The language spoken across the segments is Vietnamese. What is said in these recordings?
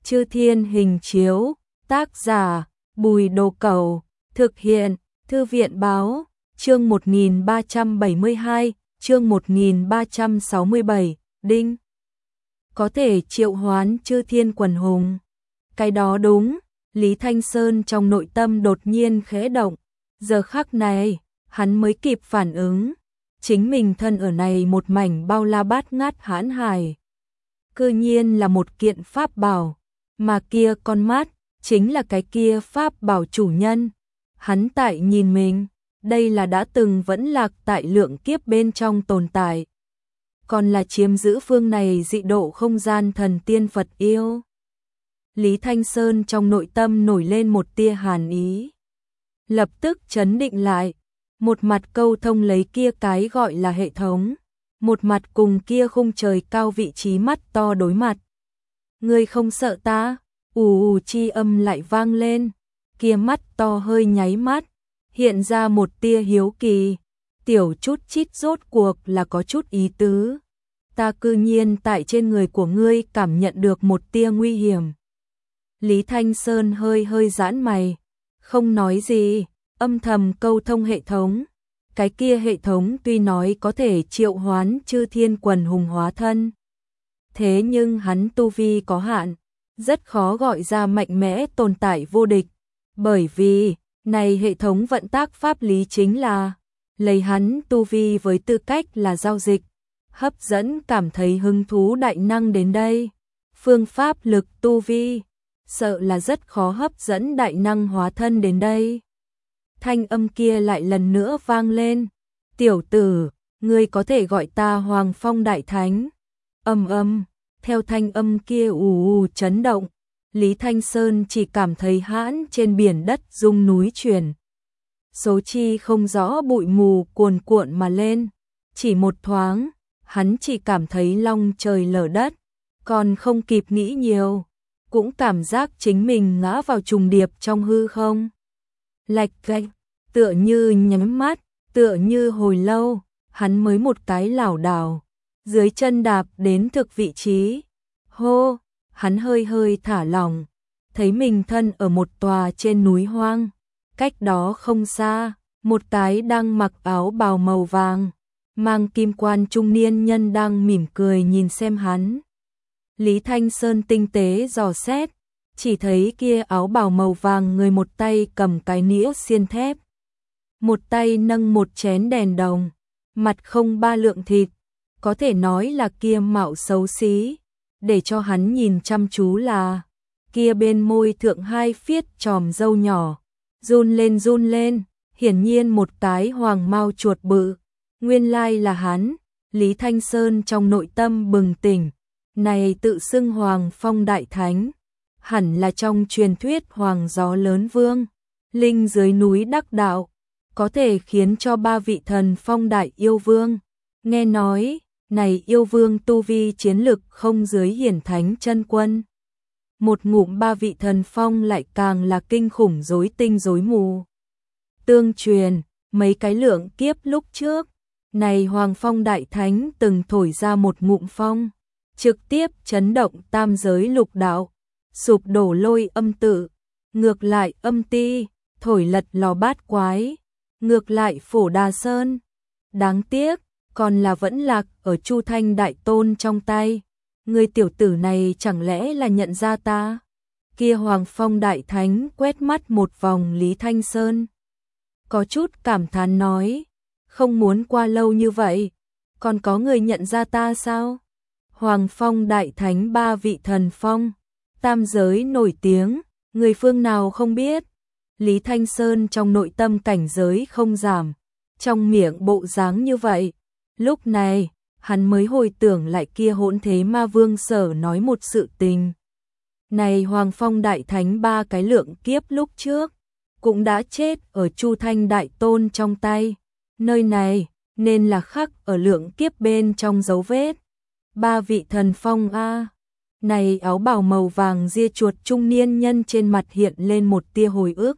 Chư Thiên Hình Chiếu, tác giả, Bùi Đồ Cẩu, thực hiện, Thư viện Báo, chương 1372, chương 1367, Đinh. Có thể triệu hoán Chư Thiên Quần Hùng. Cái đó đúng, Lý Thanh Sơn trong nội tâm đột nhiên khẽ động, giờ khắc này, hắn mới kịp phản ứng, chính mình thân ở này một mảnh bao la bát ngát hãn hải. Cư nhiên là một kiện pháp bảo, mà kia con mắt, chính là cái kia pháp bảo chủ nhân. Hắn tại nhìn mình, đây là đã từng vẫn lạc tại lượng kiếp bên trong tồn tại. Còn là chiếm giữ phương này dị độ không gian thần tiên Phật yêu. Lý Thanh Sơn trong nội tâm nổi lên một tia hàn ý. Lập tức trấn định lại, một mặt câu thông lấy kia cái gọi là hệ thống, một mặt cùng kia khung trời cao vị trí mắt to đối mặt. Ngươi không sợ ta? Ù chi âm lại vang lên, kia mắt to hơi nháy mắt, hiện ra một tia hiếu kỳ, tiểu chút chít rốt cuộc là có chút ý tứ. Ta cư nhiên tại trên người của ngươi cảm nhận được một tia nguy hiểm. Lý Thanh Sơn hơi giãn mày, không nói gì, âm thầm câu thông hệ thống. Cái kia hệ thống tuy nói có thể triệu hoán Chư Thiên Quần Hùng hóa thân, thế nhưng hắn tu vi có hạn, rất khó gọi ra mạnh mẽ tồn tại vô địch, bởi vì này hệ thống vận tác pháp lý chính là lấy hắn tu vi với tư cách là giao dịch, hấp dẫn cảm thấy hứng thú đại năng đến đây. Phương pháp lực tu vi, sợ là rất khó hấp dẫn đại năng hóa thân đến đây. Thanh âm kia lại lần nữa vang lên, tiểu tử, ngươi có thể gọi ta Hoàng Phong Đại Thánh. Theo thanh âm kia ù chấn động, Lý Thanh Sơn chỉ cảm thấy hãn trên biển đất rung núi chuyển. Số chi không rõ bụi mù cuồn cuộn mà lên, chỉ một thoáng, hắn chỉ cảm thấy long trời lở đất, còn không kịp nghĩ nhiều, cũng cảm giác chính mình ngã vào trùng điệp trong hư không. Lạch cạch, tựa như nhắm mắt, tựa như hồi lâu, hắn mới một cái lảo đảo, dưới chân đạp đến thực vị trí. Hô, hắn hơi thả lỏng, thấy mình thân ở một tòa trên núi hoang, cách đó không xa, một cái đang mặc áo bào màu vàng, mang kim quan trung niên nhân đang mỉm cười nhìn xem hắn. Lý Thanh Sơn tinh tế dò xét, chỉ thấy kia áo bào màu vàng người một tay cầm cái nĩa xiên thép, một tay nâng một chén đèn đồng, mặt không ba lượng thịt, có thể nói là kia mạo xấu xí, để cho hắn nhìn chăm chú là kia bên môi thượng hai phiết chòm râu nhỏ, run lên, hiển nhiên một cái hoàng mao chuột bự, nguyên lai là hắn. Lý Thanh Sơn trong nội tâm bừng tỉnh, này tự xưng Hoàng Phong Đại Thánh, hẳn là trong truyền thuyết Hoàng Gió Lớn Vương, linh dưới núi đắc đạo, có thể khiến cho ba vị thần phong đại yêu vương. Nghe nói, này yêu vương tu vi chiến lực không dưới hiển thánh chân quân. Một ngụm ba vị thần phong lại càng là kinh khủng rối tinh rối mù. Tương truyền, mấy cái lượng kiếp lúc trước, này Hoàng Phong Đại Thánh từng thổi ra một ngụm phong, trực tiếp chấn động tam giới lục đạo, sụp đổ lôi âm tự, ngược lại âm ti, thổi lật lò bát quái, ngược lại phổ Đà Sơn. Đáng tiếc, còn là vẫn lạc ở Chu Thanh Đại Tôn trong tay. Người tiểu tử này chẳng lẽ là nhận ra ta? Kia Hoàng Phong Đại Thánh quét mắt một vòng Lý Thanh Sơn, có chút cảm thán nói, không muốn qua lâu như vậy, còn có người nhận ra ta sao? Hoàng Phong Đại Thánh ba vị thần phong, tam giới nổi tiếng, người phương nào không biết? Lý Thanh Sơn trong nội tâm cảnh giới không giảm, trong miệng bộ dáng như vậy. Lúc này, hắn mới hồi tưởng lại kia Hỗn Thế Ma Vương sở nói một sự tình. Này Hoàng Phong Đại Thánh ba cái lượng kiếp lúc trước, cũng đã chết ở Chu Thanh Đại Tôn trong tay. Nơi này, nên là khắc ở lượng kiếp bên trong dấu vết. Ba vị thần phong a. Này áo bào màu vàng ria chuột trung niên nhân trên mặt hiện lên một tia hồi ức.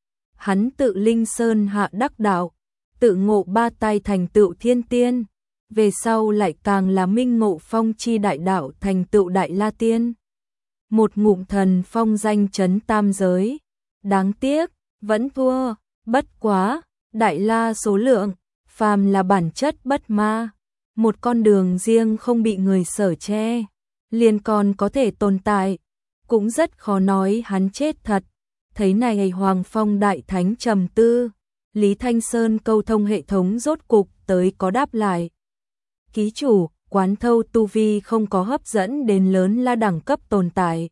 Hắn tự linh sơn hạ đắc đạo, tự ngộ ba tay thành tựu thiên tiên, về sau lại càng là minh ngộ phong chi đại đạo thành tựu đại la tiên. một ngụm thần phong danh chấn tam giới. Đáng tiếc, vẫn thua, bất quá, đại la số lượng, phàm là bản chất bất ma, một con đường riêng không bị người sở che, liền còn có thể tồn tại, cũng rất khó nói hắn chết thật. Thấy này Hoàng Phong Đại Thánh trầm tư, Lý Thanh Sơn câu thông hệ thống rốt cục tới có đáp lại. Ký chủ, quán thâu tu vi không có hấp dẫn đến lớn la đẳng cấp tồn tại.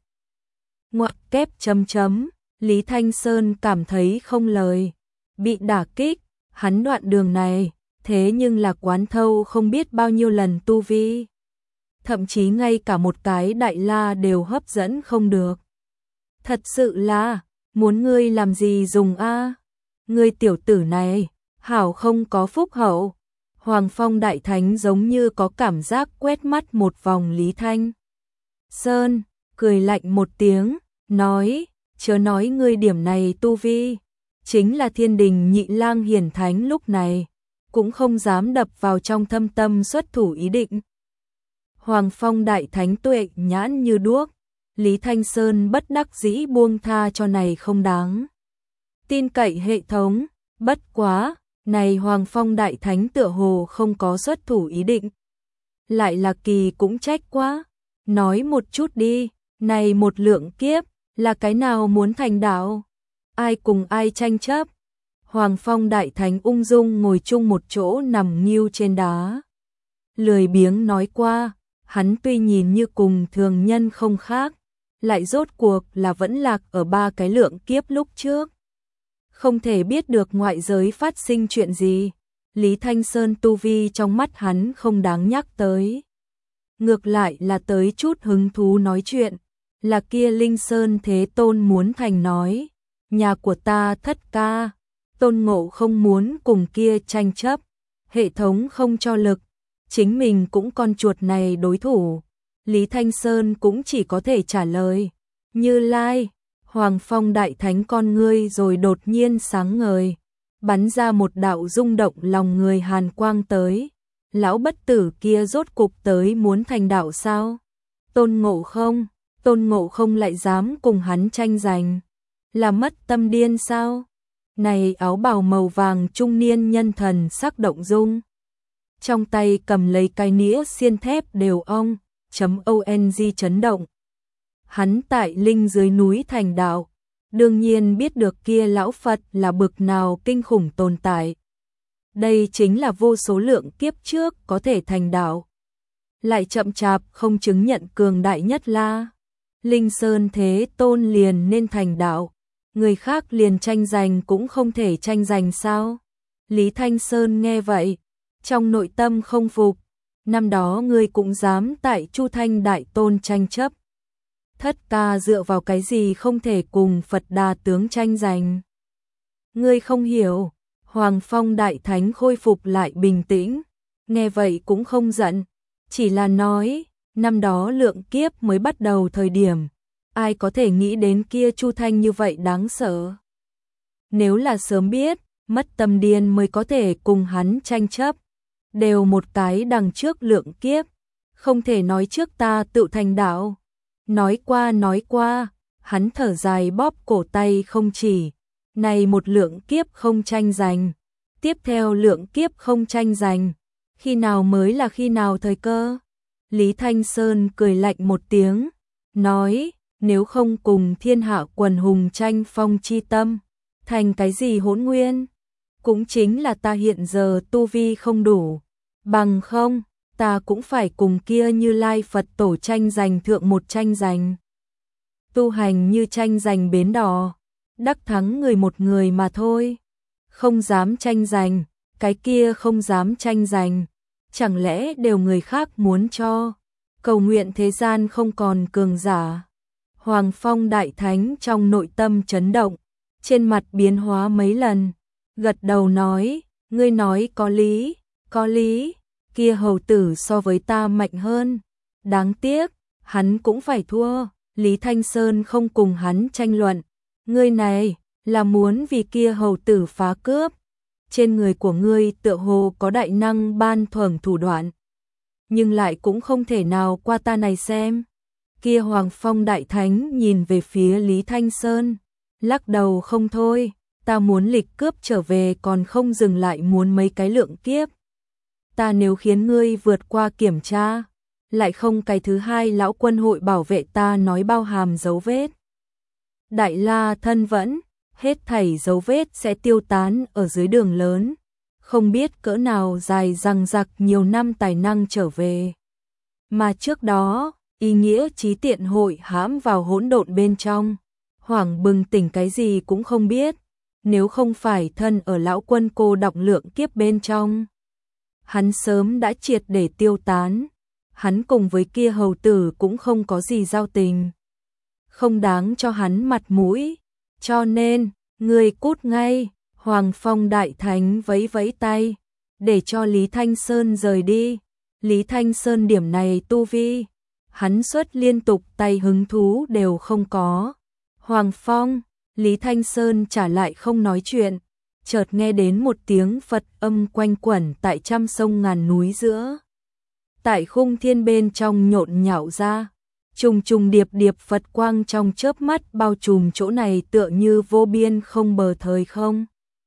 Ngoặc kép chấm chấm, Lý Thanh Sơn cảm thấy không lời, bị đả kích, hắn đoạn đường này, thế nhưng là quán thâu không biết bao nhiêu lần tu vi. Thậm chí ngay cả một cái đại la đều hấp dẫn không được. Thật sự là, muốn ngươi làm gì dùng a? Ngươi tiểu tử này, hảo không có phúc hậu. Hoàng Phong Đại Thánh giống như có cảm giác quét mắt một vòng Lý Thanh Sơn, cười lạnh một tiếng, nói, chớ nói ngươi điểm này tu vi, chính là Thiên Đình Nhị Lang hiển thánh lúc này, cũng không dám đập vào trong thâm tâm xuất thủ ý định. Hoàng Phong Đại Thánh tuệ nhãn như đuốc, Lý Thanh Sơn bất đắc dĩ buông tha cho này không đáng tin cậy hệ thống, bất quá, này Hoàng Phong Đại Thánh tựa hồ không có xuất thủ ý định. Lại là kỳ cũng trách quá, nói một chút đi, này một lượng kiếp, là cái nào muốn thành đạo? Ai cùng ai tranh chấp? Hoàng Phong Đại Thánh ung dung ngồi chung một chỗ nằm nghiêu trên đá. Lười biếng nói qua, hắn tuy nhìn như cùng thường nhân không khác, lại rốt cuộc là vẫn lạc ở ba cái lượng kiếp lúc trước. Không thể biết được ngoại giới phát sinh chuyện gì, Lý Thanh Sơn tu vi trong mắt hắn không đáng nhắc tới. Ngược lại là tới chút hứng thú nói chuyện, là kia Linh Sơn Thế Tôn muốn thành nói, nhà của ta thất ca, Tôn Ngộ không muốn cùng kia tranh chấp, hệ thống không cho lực, chính mình cũng con chuột này đối thủ. Lý Thanh Sơn cũng chỉ có thể trả lời, Như Lai. Hoàng Phong Đại Thánh con ngươi rồi đột nhiên sáng ngời, bắn ra một đạo rung động lòng người hàn quang tới. Lão bất tử kia rốt cục tới muốn thành đạo sao? Tôn Ngộ không lại dám cùng hắn tranh giành, là mất tâm điên sao? Này áo bào màu vàng trung niên nhân thần sắc động dung, trong tay cầm lấy cái nĩa xiên thép đều ong, .ong chấn động. Hắn tại linh dưới núi thành đạo, đương nhiên biết được kia lão Phật là bực nào kinh khủng tồn tại. Đây chính là vô số lượng kiếp trước có thể thành đạo, lại chậm chạp không chứng nhận cường đại nhất la. Linh Sơn Thế Tôn liền nên thành đạo, người khác liền tranh giành cũng không thể tranh giành sao? Lý Thanh Sơn nghe vậy, trong nội tâm không phục, năm đó ngươi cũng dám tại Chu Thanh Đại Tôn tranh chấp. Thất ca dựa vào cái gì không thể cùng Phật Đà tướng tranh giành? Ngươi không hiểu. Hoàng Phong Đại Thánh khôi phục lại bình tĩnh, nghe vậy cũng không giận, chỉ là nói, năm đó lượng kiếp mới bắt đầu thời điểm, ai có thể nghĩ đến kia Chu Thanh như vậy đáng sợ. Nếu là sớm biết, mất tâm điên mới có thể cùng hắn tranh chấp, đều một cái đằng trước lượng kiếp, không thể nói trước ta tự thành đạo. Nói qua, hắn thở dài bóp cổ tay không chỉ, này một lượng kiếp không tranh giành, tiếp theo lượng kiếp không tranh giành, khi nào mới là khi nào thời cơ? Lý Thanh Sơn cười lạnh một tiếng, nói, nếu không cùng thiên hạ quần hùng tranh phong chi tâm, thành cái gì hỗn nguyên? Cũng chính là ta hiện giờ tu vi không đủ, bằng không, ta cũng phải cùng kia Như Lai Phật tổ tranh giành thượng một tranh giành. Tu hành như tranh giành bến đò, đắc thắng người một người mà thôi. Không dám tranh giành, cái kia không dám tranh giành, chẳng lẽ đều người khác muốn cho? Cầu nguyện thế gian không còn cường giả. Hoàng Phong Đại Thánh trong nội tâm chấn động, trên mặt biến hóa mấy lần, gật đầu nói, ngươi nói có lý, kia hầu tử so với ta mạnh hơn, đáng tiếc, hắn cũng phải thua. Lý Thanh Sơn không cùng hắn tranh luận, ngươi này là muốn vì kia hầu tử phá cướp, trên người của ngươi tựa hồ có đại năng ban thưởng thủ đoạn, nhưng lại cũng không thể nào qua ta này xem. Kia Hoàng Phong Đại Thánh nhìn về phía Lý Thanh Sơn, lắc đầu không thôi, ta muốn lịch cướp trở về còn không dừng lại muốn mấy cái lượng kiếp. Ta nếu khiến ngươi vượt qua kiểm tra, lại không cái thứ hai lão quân hội bảo vệ ta nói bao hàm dấu vết. Đại La thân vẫn, hết thảy dấu vết sẽ tiêu tán ở dưới đường lớn, không biết cỡ nào dài dằng dặc nhiều năm tài năng trở về. Mà trước đó, ý nghĩa trí tiện hội hãm vào hỗn độn bên trong, hoảng bừng tỉnh cái gì cũng không biết, nếu không phải thân ở lão quân cô đọng lượng kiếp bên trong. Hắn sớm đã triệt để tiêu tán, hắn cùng với kia hầu tử cũng không có gì giao tình. Không đáng cho hắn mặt mũi, cho nên, người cút ngay, Hoàng Phong Đại Thánh vẫy vẫy tay, để cho Lý Thanh Sơn rời đi. Lý Thanh Sơn điểm này tu vi, hắn xuất liên tục tay hứng thú đều không có. Hoàng Phong, Lý Thanh Sơn trả lại không nói chuyện, chợt nghe đến một tiếng Phật âm quanh quẩn tại trăm sông ngàn núi giữa. Tại khung thiên bên trong nhộn nhạo ra, trùng trùng điệp điệp Phật quang trong chớp mắt bao trùm chỗ này tựa như vô biên không bờ thời không.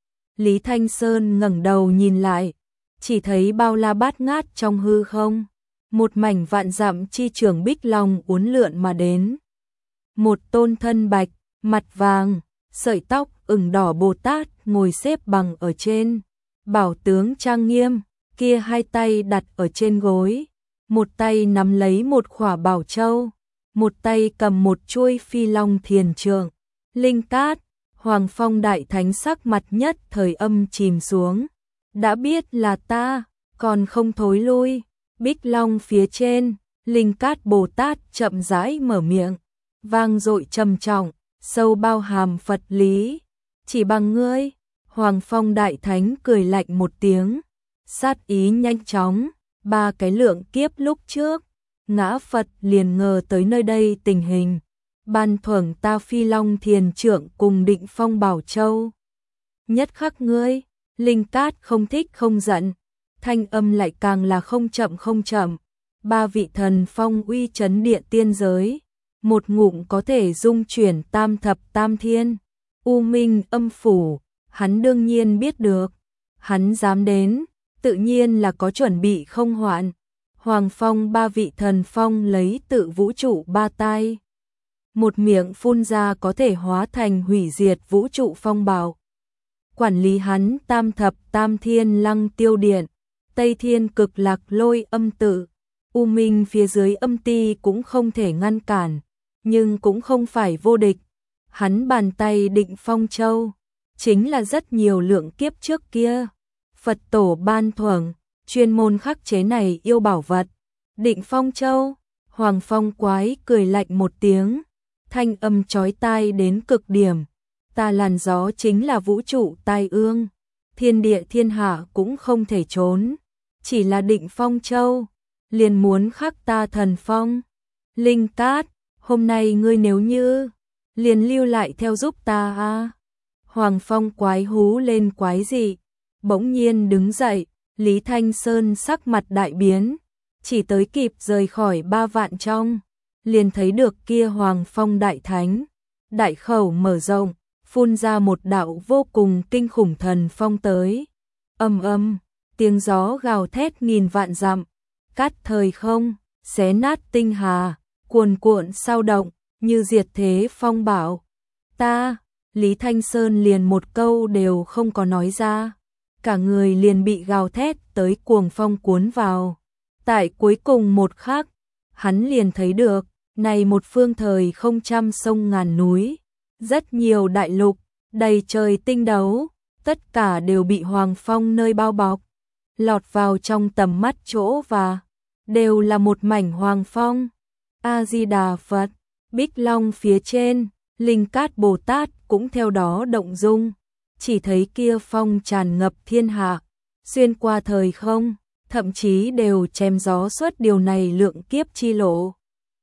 Lý Thanh Sơn ngẩng đầu nhìn lại, chỉ thấy bao la bát ngát trong hư không, một mảnh vạn dặm chi trường bích long uốn lượn mà đến. Một tôn thân bạch, mặt vàng, sợi tóc ửng đỏ Bồ Tát ngồi xếp bằng ở trên, bảo tướng trang nghiêm, kia hai tay đặt ở trên gối, một tay nắm lấy một khỏa bảo châu, một tay cầm một chuôi phi long thiền trượng. Linh Cát, Hoàng Phong Đại Thánh sắc mặt nhất thời âm chìm xuống, đã biết là ta, còn không thối lui. Bích long phía trên, Linh Cát Bồ Tát chậm rãi mở miệng, vang dội trầm trọng, sâu bao hàm Phật lý. Chỉ bằng ngươi, Hoàng Phong Đại Thánh cười lạnh một tiếng, sát ý nhanh chóng, ba cái lượng kiếp lúc trước, ngã Phật liền ngờ tới nơi đây tình hình, ban thưởng ta phi long thiền trượng cùng Định Phong Bảo Châu. Nhất khắc ngươi, Linh Cát không thích không giận, thanh âm lại càng là không chậm không chậm, ba vị thần phong uy chấn địa tiên giới, một ngụm có thể dung chuyển tam thập tam thiên. U Minh âm phủ, hắn đương nhiên biết được, hắn dám đến, tự nhiên là có chuẩn bị không hoạn. Hoàng Phong ba vị thần phong lấy tự vũ trụ ba tay, một miệng phun ra có thể hóa thành hủy diệt vũ trụ phong bạo. Quản lý hắn tam thập tam thiên lăng tiêu điện, Tây Thiên Cực Lạc Lôi âm tự, U Minh phía dưới âm ti cũng không thể ngăn cản, nhưng cũng không phải vô địch. Hắn bàn tay Định Phong Châu, chính là rất nhiều lượng kiếp trước kia Phật tổ ban thưởng, chuyên môn khắc chế này yêu bảo vật. Định Phong Châu, Hoàng Phong quái cười lạnh một tiếng, thanh âm chói tai đến cực điểm. Ta làn gió chính là vũ trụ tai ương, thiên địa thiên hạ cũng không thể trốn, chỉ là Định Phong Châu, liền muốn khắc ta thần phong. Linh Cát, hôm nay ngươi nếu như liền lưu lại theo giúp ta a. Hoàng Phong quái hú lên quái dị, bỗng nhiên đứng dậy, Lý Thanh Sơn sắc mặt đại biến, chỉ tới kịp rời khỏi ba vạn trong, liền thấy được kia Hoàng Phong Đại Thánh, đại khẩu mở rộng, phun ra một đạo vô cùng kinh khủng thần phong tới. Âm âm, tiếng gió gào thét nghìn vạn dặm, cát thời không, xé nát tinh hà, cuồn cuộn sao động, như diệt thế phong bạo. Ta, Lý Thanh Sơn liền một câu đều không có nói ra, cả người liền bị gào thét tới cuồng phong cuốn vào. Tại cuối cùng một khắc, hắn liền thấy được, này một phương thời không trăm sông ngàn núi, rất nhiều đại lục, đầy trời tinh đấu, tất cả đều bị Hoàng Phong nơi bao bọc, lọt vào trong tầm mắt chỗ và đều là một mảnh Hoàng Phong. A-di-đà Phật, Bích Long phía trên, Linh Cát Bồ Tát cũng theo đó động dung, chỉ thấy kia phong tràn ngập thiên hạ, xuyên qua thời không, thậm chí đều chém gió suốt điều này lượng kiếp chi lộ.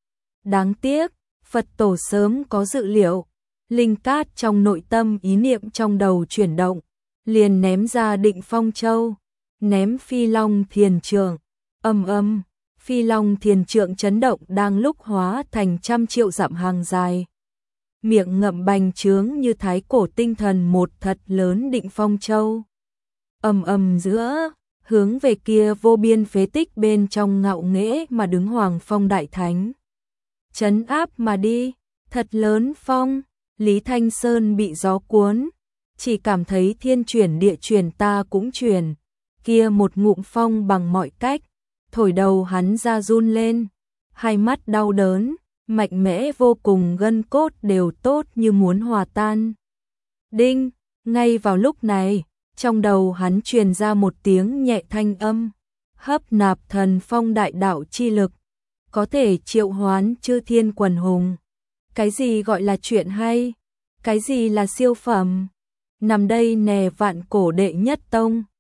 Đáng tiếc, Phật tổ sớm có dự liệu, Linh Cát trong nội tâm ý niệm trong đầu chuyển động, liền ném ra Định Phong Châu, ném phi long thiền trượng, âm âm, Phi Long Thiền Trượng chấn động đang lúc hóa thành trăm triệu dặm hàng dài. Miệng ngậm bành trướng như thái cổ tinh thần một thật lớn Định Phong Châu. Ầm ầm giữa, hướng về kia vô biên phế tích bên trong ngạo nghễ mà đứng Hoàng Phong Đại Thánh. Trấn áp mà đi, thật lớn phong, Lý Thanh Sơn bị gió cuốn, chỉ cảm thấy thiên chuyển địa chuyển ta cũng chuyển, kia một ngụm phong bằng mọi cách, thổi đầu hắn ra run lên, hai mắt đau đớn, mạnh mẽ vô cùng, gân cốt đều tốt như muốn hòa tan. Đinh, ngay vào lúc này, trong đầu hắn truyền ra một tiếng nhẹ thanh âm, hấp nạp thần phong đại đạo chi lực, có thể triệu hoán chư thiên quần hùng. Cái gì gọi là chuyện hay? Cái gì là siêu phẩm? Nằm đây nè, vạn cổ đệ nhất tông,